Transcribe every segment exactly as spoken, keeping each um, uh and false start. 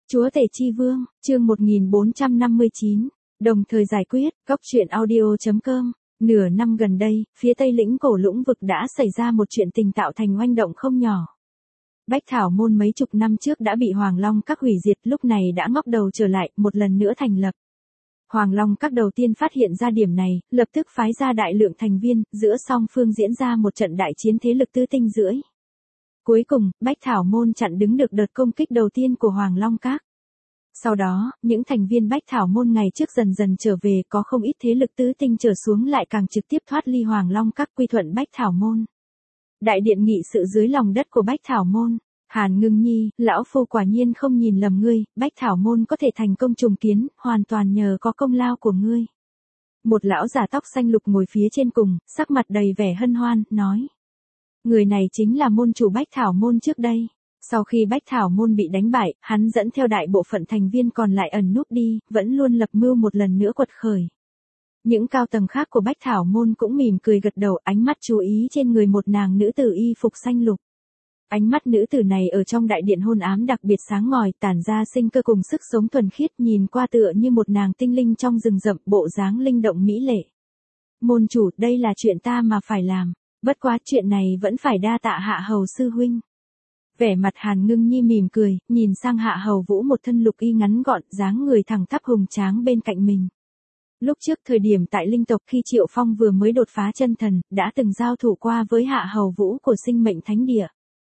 Chúa Tể Chi Vương, chương một nghìn bốn trăm năm mươi chín, đồng thời giải quyết, góc truyện audio.com. Nửa năm gần đây, phía Tây lĩnh cổ lũng vực đã xảy ra một chuyện tình tạo thành oanh động không nhỏ. Bách Thảo Môn mấy chục năm trước đã bị Hoàng Long Các hủy diệt, lúc này đã ngóc đầu trở lại, một lần nữa thành lập. Hoàng Long Các đầu tiên phát hiện ra điểm này, lập tức phái ra đại lượng thành viên, giữa song phương diễn ra một trận đại chiến thế lực tứ tinh rưỡi. Cuối cùng, Bách Thảo Môn chặn đứng được đợt công kích đầu tiên của Hoàng Long Các. Sau đó, những thành viên Bách Thảo Môn ngày trước dần dần trở về, có không ít thế lực tứ tinh trở xuống lại càng trực tiếp thoát ly Hoàng Long Các quy thuận Bách Thảo Môn. Đại điện nghị sự dưới lòng đất của Bách Thảo Môn. Hàn Ngưng Nhi, lão phu quả nhiên không nhìn lầm ngươi, Bách Thảo Môn có thể thành công trùng kiến, hoàn toàn nhờ có công lao của ngươi. Một lão già tóc xanh lục ngồi phía trên cùng, sắc mặt đầy vẻ hân hoan, nói. Người này chính là môn chủ Bách Thảo Môn trước đây. Sau khi Bách Thảo Môn bị đánh bại, hắn dẫn theo đại bộ phận thành viên còn lại ẩn núp đi, vẫn luôn lập mưu một lần nữa quật khởi. Những cao tầng khác của Bách Thảo Môn cũng mỉm cười gật đầu, ánh mắt chú ý trên người một nàng nữ tử y phục xanh lục. Ánh mắt nữ tử này ở trong đại điện hôn ám đặc biệt sáng ngời, tản ra sinh cơ cùng sức sống thuần khiết, nhìn qua tựa như một nàng tinh linh trong rừng rậm, bộ dáng linh động mỹ lệ. Môn chủ, đây là chuyện ta mà phải làm, bất quá chuyện này vẫn phải đa tạ Hạ Hầu sư huynh. Vẻ mặt Hàn Ngưng Nhi mỉm cười, nhìn sang Hạ Hầu Vũ một thân lục y ngắn gọn, dáng người thẳng tắp hùng tráng bên cạnh mình. Lúc trước thời điểm tại linh tộc khi Triệu Phong vừa mới đột phá chân thần, đã từng giao thủ qua với Hạ Hầu Vũ của Sinh Mệnh Thánh Địa.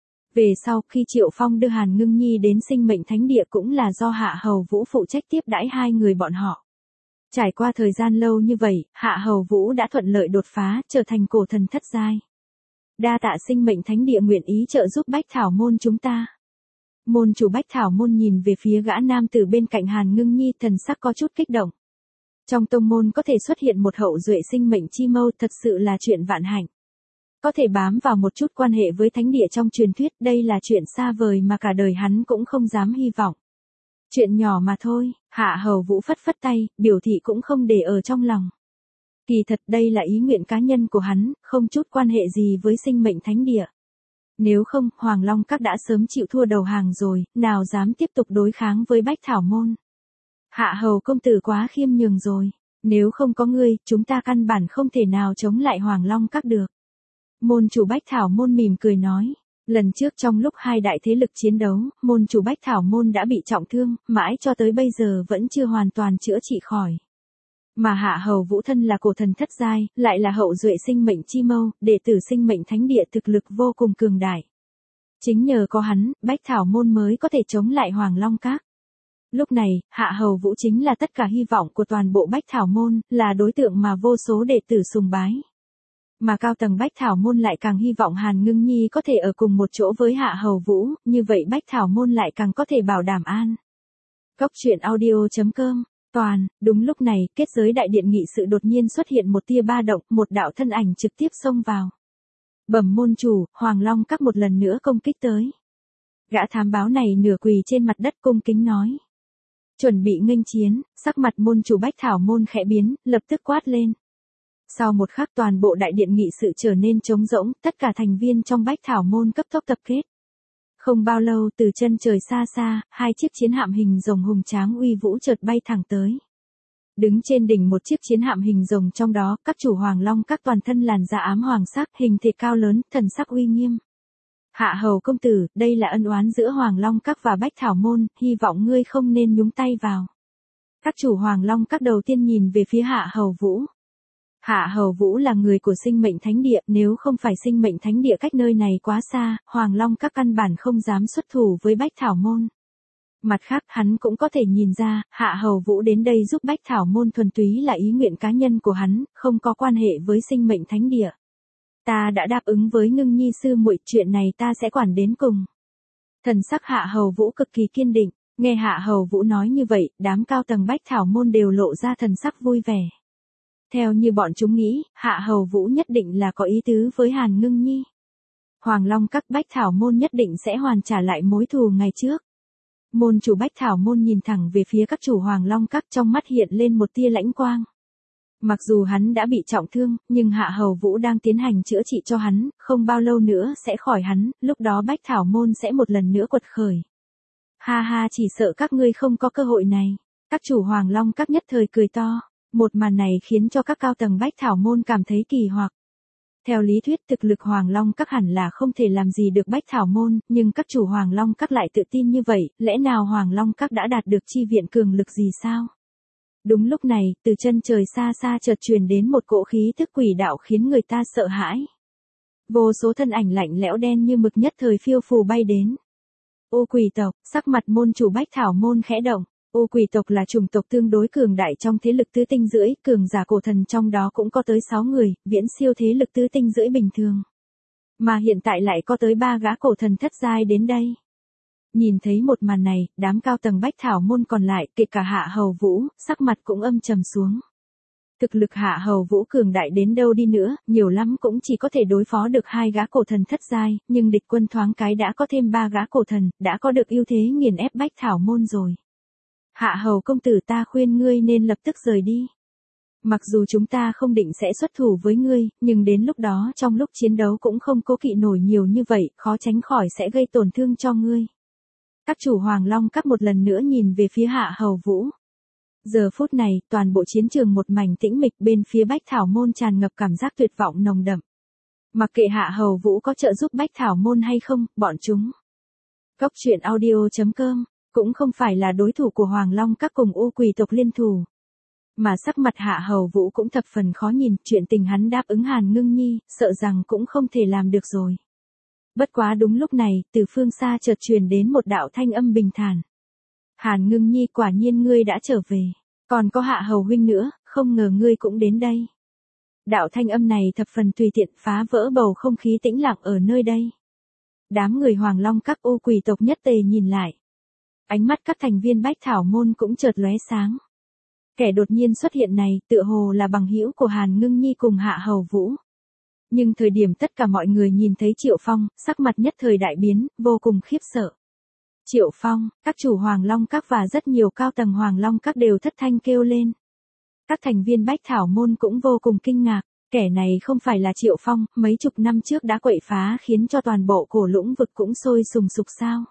Về sau, khi Triệu Phong đưa Hàn Ngưng Nhi đến Sinh Mệnh Thánh Địa cũng là do Hạ Hầu Vũ phụ trách tiếp đãi hai người bọn họ. Trải qua thời gian lâu như vậy, Hạ Hầu Vũ đã thuận lợi đột phá, trở thành cổ thần thất giai. Đa tạ Sinh Mệnh Thánh Địa nguyện ý trợ giúp Bách Thảo Môn chúng ta. Môn chủ Bách Thảo Môn nhìn về phía gã nam tử bên cạnh Hàn Ngưng Nhi, thần sắc có chút kích động. Trong tông môn có thể xuất hiện một hậu duệ sinh mệnh chi mâu thật sự là chuyện vạn hạnh. Có thể bám vào một chút quan hệ với thánh địa trong truyền thuyết, đây là chuyện xa vời mà cả đời hắn cũng không dám hy vọng. Chuyện nhỏ mà thôi, Hạ Hầu Vũ phất phất tay, biểu thị cũng không để ở trong lòng. Kỳ thật đây là ý nguyện cá nhân của hắn, không chút quan hệ gì với Sinh Mệnh Thánh Địa. Nếu không, Hoàng Long Các đã sớm chịu thua đầu hàng rồi, nào dám tiếp tục đối kháng với Bách Thảo Môn. Hạ Hầu công tử quá khiêm nhường rồi, nếu không có ngươi, chúng ta căn bản không thể nào chống lại Hoàng Long Các được. Môn chủ Bách Thảo Môn mỉm cười nói, lần trước trong lúc hai đại thế lực chiến đấu, môn chủ Bách Thảo Môn đã bị trọng thương, mãi cho tới bây giờ vẫn chưa hoàn toàn chữa trị khỏi. Mà Hạ Hầu Vũ thân là cổ thần thất giai, lại là hậu duệ Sinh Mệnh chi mâu, đệ tử Sinh Mệnh Thánh Địa thực lực vô cùng cường đại. Chính nhờ có hắn, Bách Thảo Môn mới có thể chống lại Hoàng Long Các. Lúc này, Hạ Hầu Vũ chính là tất cả hy vọng của toàn bộ Bách Thảo Môn, là đối tượng mà vô số đệ tử sùng bái. Mà cao tầng Bách Thảo Môn lại càng hy vọng Hàn Ngưng Nhi có thể ở cùng một chỗ với Hạ Hầu Vũ, như vậy Bách Thảo Môn lại càng có thể bảo đảm an. Góc truyện audio.com. Toàn, đúng lúc này, kết giới đại điện nghị sự đột nhiên xuất hiện một tia ba động, một đạo thân ảnh trực tiếp xông vào. Bẩm môn chủ, Hoàng Long Các một lần nữa công kích tới. Gã thám báo này nửa quỳ trên mặt đất cung kính nói. Chuẩn bị nghênh chiến, sắc mặt môn chủ Bách Thảo Môn khẽ biến, lập tức quát lên. Sau một khắc toàn bộ đại điện nghị sự trở nên trống rỗng, tất cả thành viên trong Bách Thảo Môn cấp tốc tập kết. Không bao lâu từ chân trời xa xa, hai chiếc chiến hạm hình rồng hùng tráng uy vũ chợt bay thẳng tới. Đứng trên đỉnh một chiếc chiến hạm hình rồng trong đó, các chủ Hoàng Long Các toàn thân làn da ám hoàng sắc, hình thể cao lớn, thần sắc uy nghiêm. Hạ Hầu công tử, đây là ân oán giữa Hoàng Long Các và Bách Thảo Môn, hy vọng ngươi không nên nhúng tay vào. Các chủ Hoàng Long Các đầu tiên nhìn về phía Hạ Hầu Vũ. Hạ Hầu Vũ là người của Sinh Mệnh Thánh Địa, nếu không phải Sinh Mệnh Thánh Địa cách nơi này quá xa, Hoàng Long Các căn bản không dám xuất thủ với Bách Thảo Môn. Mặt khác, hắn cũng có thể nhìn ra, Hạ Hầu Vũ đến đây giúp Bách Thảo Môn thuần túy là ý nguyện cá nhân của hắn, không có quan hệ với Sinh Mệnh Thánh Địa. Ta đã đáp ứng với Ngưng Nhi sư muội, chuyện này ta sẽ quản đến cùng. Thần sắc Hạ Hầu Vũ cực kỳ kiên định, nghe Hạ Hầu Vũ nói như vậy, đám cao tầng Bách Thảo Môn đều lộ ra thần sắc vui vẻ. Theo như bọn chúng nghĩ, Hạ Hầu Vũ nhất định là có ý tứ với Hàn Ngưng Nhi. Hoàng Long Các Bách Thảo Môn nhất định sẽ hoàn trả lại mối thù ngày trước. Môn chủ Bách Thảo Môn nhìn thẳng về phía các chủ Hoàng Long Các, trong mắt hiện lên một tia lãnh quang. Mặc dù hắn đã bị trọng thương, nhưng Hạ Hầu Vũ đang tiến hành chữa trị cho hắn, không bao lâu nữa sẽ khỏi hắn, lúc đó Bách Thảo Môn sẽ một lần nữa quật khởi. Ha ha, chỉ sợ các ngươi không có cơ hội này. Các chủ Hoàng Long các nhất thời cười to. Một màn này khiến cho các cao tầng Bách Thảo Môn cảm thấy kỳ hoặc. Theo lý thuyết thực lực Hoàng Long các hẳn là không thể làm gì được Bách Thảo Môn, nhưng các chủ Hoàng Long các lại tự tin như vậy, lẽ nào Hoàng Long các đã đạt được chi viện cường lực gì sao? Đúng lúc này, từ chân trời xa xa chợt truyền đến một cỗ khí thức quỷ đạo khiến người ta sợ hãi. Vô số thân ảnh lạnh lẽo đen như mực nhất thời phiêu phù bay đến. Ô quỷ tộc, sắc mặt môn chủ Bách Thảo Môn khẽ động. Ô quỷ tộc là chủng tộc tương đối cường đại trong thế lực tứ tinh rưỡi, cường giả cổ thần trong đó cũng có tới sáu người, viễn siêu thế lực tứ tinh rưỡi bình thường. Mà hiện tại lại có tới ba gã cổ thần thất giai đến đây. Nhìn thấy một màn này, đám cao tầng Bách Thảo Môn còn lại, kể cả Hạ Hầu Vũ, sắc mặt cũng âm trầm xuống. Thực lực Hạ Hầu Vũ cường đại đến đâu đi nữa, nhiều lắm cũng chỉ có thể đối phó được hai gã cổ thần thất giai, nhưng địch quân thoáng cái đã có thêm ba gã cổ thần, đã có được ưu thế nghiền ép Bách Thảo Môn rồi. Hạ Hầu công tử, ta khuyên ngươi nên lập tức rời đi. Mặc dù chúng ta không định sẽ xuất thủ với ngươi, nhưng đến lúc đó trong lúc chiến đấu cũng không cố kỵ nổi nhiều như vậy, khó tránh khỏi sẽ gây tổn thương cho ngươi. Các chủ Hoàng Long các một lần nữa nhìn về phía Hạ Hầu Vũ. Giờ phút này, toàn bộ chiến trường một mảnh tĩnh mịch, bên phía Bách Thảo Môn tràn ngập cảm giác tuyệt vọng nồng đậm. Mặc kệ Hạ Hầu Vũ có trợ giúp Bách Thảo Môn hay không, bọn chúng. Cốc truyện audio chấm com cũng không phải là đối thủ của Hoàng Long các cùng U Quỷ tộc liên thủ. Mà sắc mặt Hạ Hầu Vũ cũng thập phần khó nhìn, chuyện tình hắn đáp ứng Hàn Ngưng Nhi, sợ rằng cũng không thể làm được rồi. Bất quá đúng lúc này, từ phương xa chợt truyền đến một đạo thanh âm bình thản. Hàn Ngưng Nhi, quả nhiên ngươi đã trở về. Còn có Hạ Hầu huynh nữa, không ngờ ngươi cũng đến đây. Đạo thanh âm này thập phần tùy tiện, phá vỡ bầu không khí tĩnh lặng ở nơi đây. Đám người Hoàng Long các U Quỷ tộc nhất tề nhìn lại. Ánh mắt các thành viên Bách Thảo Môn cũng chợt lóe sáng. Kẻ đột nhiên xuất hiện này, tựa hồ là bằng hữu của Hàn Ngưng Nhi cùng Hạ Hầu Vũ. Nhưng thời điểm tất cả mọi người nhìn thấy Triệu Phong, sắc mặt nhất thời đại biến, vô cùng khiếp sợ. Triệu Phong, các chủ Hoàng Long các và rất nhiều cao tầng Hoàng Long các đều thất thanh kêu lên. Các thành viên Bách Thảo Môn cũng vô cùng kinh ngạc, kẻ này không phải là Triệu Phong, mấy chục năm trước đã quậy phá khiến cho toàn bộ cổ lũng vực cũng sôi sùng sục sao.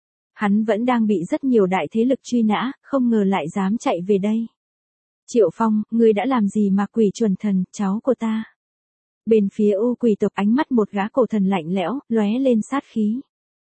Hắn vẫn đang bị rất nhiều đại thế lực truy nã, không ngờ lại dám chạy về đây. Triệu Phong, ngươi đã làm gì mà quỷ chuẩn thần, cháu của ta? Bên phía U Quỷ tộc ánh mắt một gã cổ thần lạnh lẽo, lóe lên sát khí.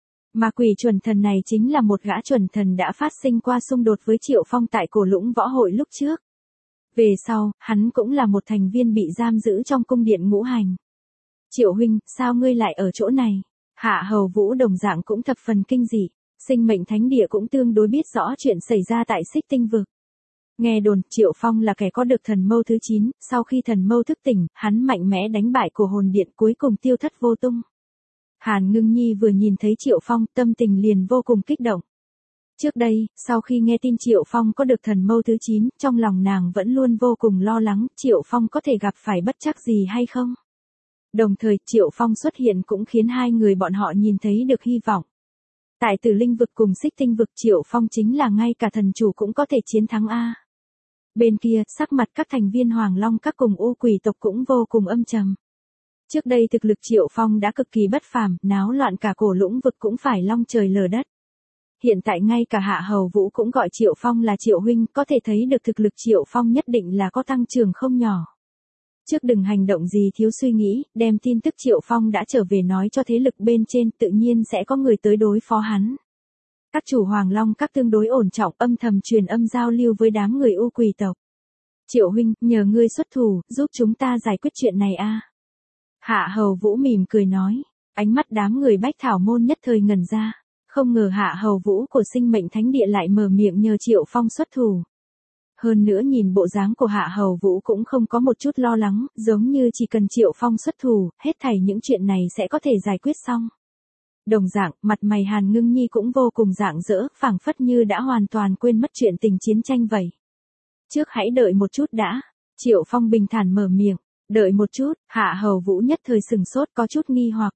Mà quỷ chuẩn thần này chính là một gã chuẩn thần đã phát sinh qua xung đột với Triệu Phong tại cổ lũng võ hội lúc trước. Về sau, hắn cũng là một thành viên bị giam giữ trong cung điện ngũ hành. Triệu huynh, sao ngươi lại ở chỗ này? Hạ Hầu Vũ đồng dạng cũng thập phần kinh dị. Sinh mệnh thánh địa cũng tương đối biết rõ chuyện xảy ra tại Xích Tinh vực. Nghe đồn, Triệu Phong là kẻ có được thần mâu thứ chín, sau khi thần mâu thức tỉnh, hắn mạnh mẽ đánh bại cổ hồn điện cuối cùng tiêu thất vô tung. Hàn Ngưng Nhi vừa nhìn thấy Triệu Phong, tâm tình liền vô cùng kích động. Trước đây, sau khi nghe tin Triệu Phong có được thần mâu thứ chín, trong lòng nàng vẫn luôn vô cùng lo lắng, Triệu Phong có thể gặp phải bất trắc gì hay không. Đồng thời, Triệu Phong xuất hiện cũng khiến hai người bọn họ nhìn thấy được hy vọng. Tại Tử Linh vực cùng Xích Tinh vực, Triệu Phong chính là ngay cả thần chủ cũng có thể chiến thắng a. Bên kia, sắc mặt các thành viên Hoàng Long các cùng U Quỷ tộc cũng vô cùng âm trầm. Trước đây thực lực Triệu Phong đã cực kỳ bất phàm, náo loạn cả cổ lũng vực cũng phải long trời lở đất. Hiện tại ngay cả Hạ Hầu Vũ cũng gọi Triệu Phong là Triệu huynh, có thể thấy được thực lực Triệu Phong nhất định là có tăng trưởng không nhỏ. Trước đừng hành động gì thiếu suy nghĩ, đem tin tức Triệu Phong đã trở về nói cho thế lực bên trên, tự nhiên sẽ có người tới đối phó hắn. Các chủ Hoàng Long các tương đối ổn trọng, âm thầm truyền âm giao lưu với đám người U Quỷ tộc. Triệu huynh, nhờ ngươi xuất thủ, giúp chúng ta giải quyết chuyện này a. Hạ Hầu Vũ mỉm cười nói, ánh mắt đám người Bách Thảo Môn nhất thời ngẩn ra, không ngờ Hạ Hầu Vũ của Sinh Mệnh Thánh Địa lại mở miệng nhờ Triệu Phong xuất thủ. Hơn nữa nhìn bộ dáng của Hạ Hầu Vũ cũng không có một chút lo lắng, giống như chỉ cần Triệu Phong xuất thủ, hết thảy những chuyện này sẽ có thể giải quyết xong. Đồng dạng, mặt mày Hàn Ngưng Nhi cũng vô cùng rạng rỡ, phảng phất như đã hoàn toàn quên mất chuyện tình chiến tranh vậy. Trước hãy đợi một chút đã. Triệu Phong bình thản mở miệng. Đợi một chút, Hạ Hầu Vũ nhất thời sừng sốt có chút nghi hoặc.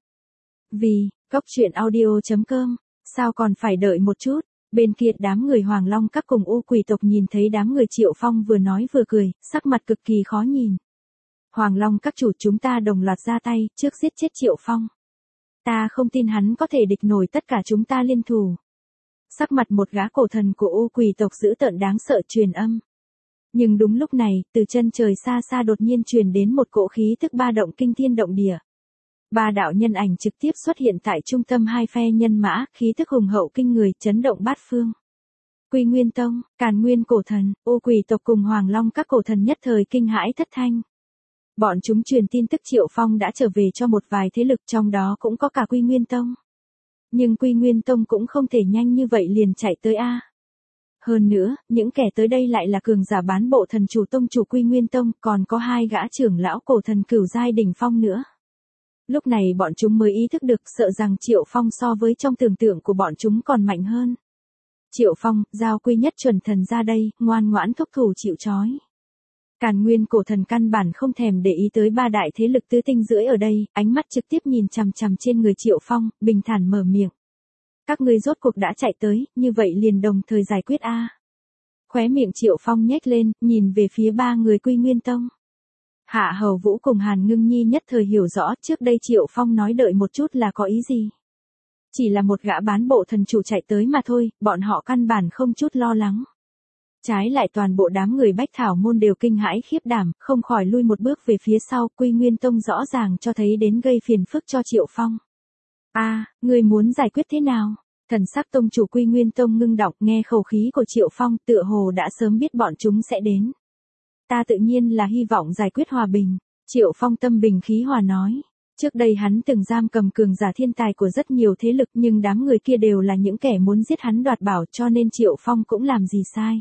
Vì, cốc truyện audio chấm com, sao còn phải đợi một chút? Bên kia đám người Hoàng Long các cùng U Quỷ tộc nhìn thấy đám người Triệu Phong vừa nói vừa cười, sắc mặt cực kỳ khó nhìn. Hoàng Long các chủ, chúng ta đồng loạt ra tay, trước giết chết Triệu Phong. Ta không tin hắn có thể địch nổi tất cả chúng ta liên thủ. Sắc mặt một gã cổ thần của U quỷ tộc dữ tợn đáng sợ truyền âm. Nhưng đúng lúc này, từ chân trời xa xa đột nhiên truyền đến một cỗ khí tức ba động kinh thiên động địa. Ba đạo nhân ảnh trực tiếp xuất hiện tại trung tâm hai phe nhân mã, khí tức hùng hậu kinh người, chấn động bát phương. Quy Nguyên Tông, Càn Nguyên cổ thần, U quỷ tộc cùng Hoàng Long các cổ thần nhất thời kinh hãi thất thanh. Bọn chúng truyền tin tức Triệu Phong đã trở về cho một vài thế lực, trong đó cũng có cả Quy Nguyên Tông. Nhưng Quy Nguyên Tông cũng không thể nhanh như vậy liền chạy tới a. Hơn nữa, những kẻ tới đây lại là cường giả bán bộ thần chủ tông chủ Quy Nguyên Tông, còn có hai gã trưởng lão cổ thần cửu giai đỉnh phong nữa. Lúc này bọn chúng mới ý thức được, sợ rằng Triệu Phong so với trong tưởng tượng của bọn chúng còn mạnh hơn. Triệu Phong, giao Quy Nhất chuẩn thần ra đây, ngoan ngoãn thúc thủ chịu trói. Càn Nguyên cổ thần căn bản không thèm để ý tới ba đại thế lực tứ tinh rưỡi ở đây, ánh mắt trực tiếp nhìn chằm chằm trên người Triệu Phong, bình thản mở miệng. Các ngươi rốt cuộc đã chạy tới, như vậy liền đồng thời giải quyết a. Khóe miệng Triệu Phong nhếch lên, nhìn về phía ba người Quy Nguyên Tông. Hạ Hầu Vũ cùng Hàn Ngưng Nhi nhất thời hiểu rõ, trước đây Triệu Phong nói đợi một chút là có ý gì. Chỉ là một gã bán bộ thần chủ chạy tới mà thôi, bọn họ căn bản không chút lo lắng. Trái lại toàn bộ đám người Bách Thảo môn đều kinh hãi khiếp đảm, không khỏi lui một bước về phía sau, Quy Nguyên Tông rõ ràng cho thấy đến gây phiền phức cho Triệu Phong. A, à, người muốn giải quyết thế nào? Thần sắc tông chủ Quy Nguyên Tông ngưng đọng, nghe khẩu khí của Triệu Phong, tựa hồ đã sớm biết bọn chúng sẽ đến. Ta tự nhiên là hy vọng giải quyết hòa bình. Triệu Phong tâm bình khí hòa nói. Trước đây hắn từng giam cầm cường giả thiên tài của rất nhiều thế lực, nhưng đám người kia đều là những kẻ muốn giết hắn đoạt bảo, cho nên Triệu Phong cũng làm gì sai.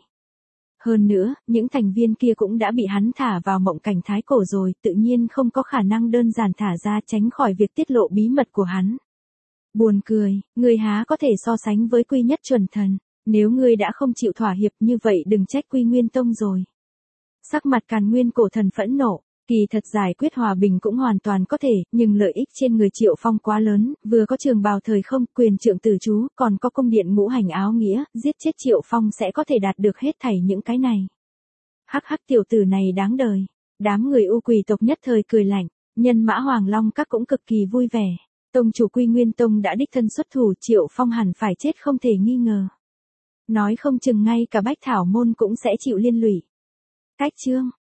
Hơn nữa, những thành viên kia cũng đã bị hắn thả vào mộng cảnh thái cổ rồi, tự nhiên không có khả năng đơn giản thả ra, tránh khỏi việc tiết lộ bí mật của hắn. Buồn cười, người há có thể so sánh với Quy Nhất chuẩn thần, nếu ngươi đã không chịu thỏa hiệp như vậy đừng trách Quy Nguyên Tông rồi. Sắc mặt Càn Nguyên cổ thần phẫn nộ, kỳ thật giải quyết hòa bình cũng hoàn toàn có thể, nhưng lợi ích trên người Triệu Phong quá lớn, vừa có trường bào thời không, quyền trượng tử chú, còn có cung điện ngũ hành áo nghĩa, giết chết Triệu Phong sẽ có thể đạt được hết thảy những cái này. Hắc hắc tiểu tử này đáng đời. Đám người U quỷ tộc nhất thời cười lạnh, nhân mã Hoàng Long các cũng cực kỳ vui vẻ. Tông chủ Quy Nguyên Tông đã đích thân xuất thủ, Triệu Phong hẳn phải chết không thể nghi ngờ. Nói không chừng ngay cả Bách Thảo môn cũng sẽ chịu liên lụy. Cách chương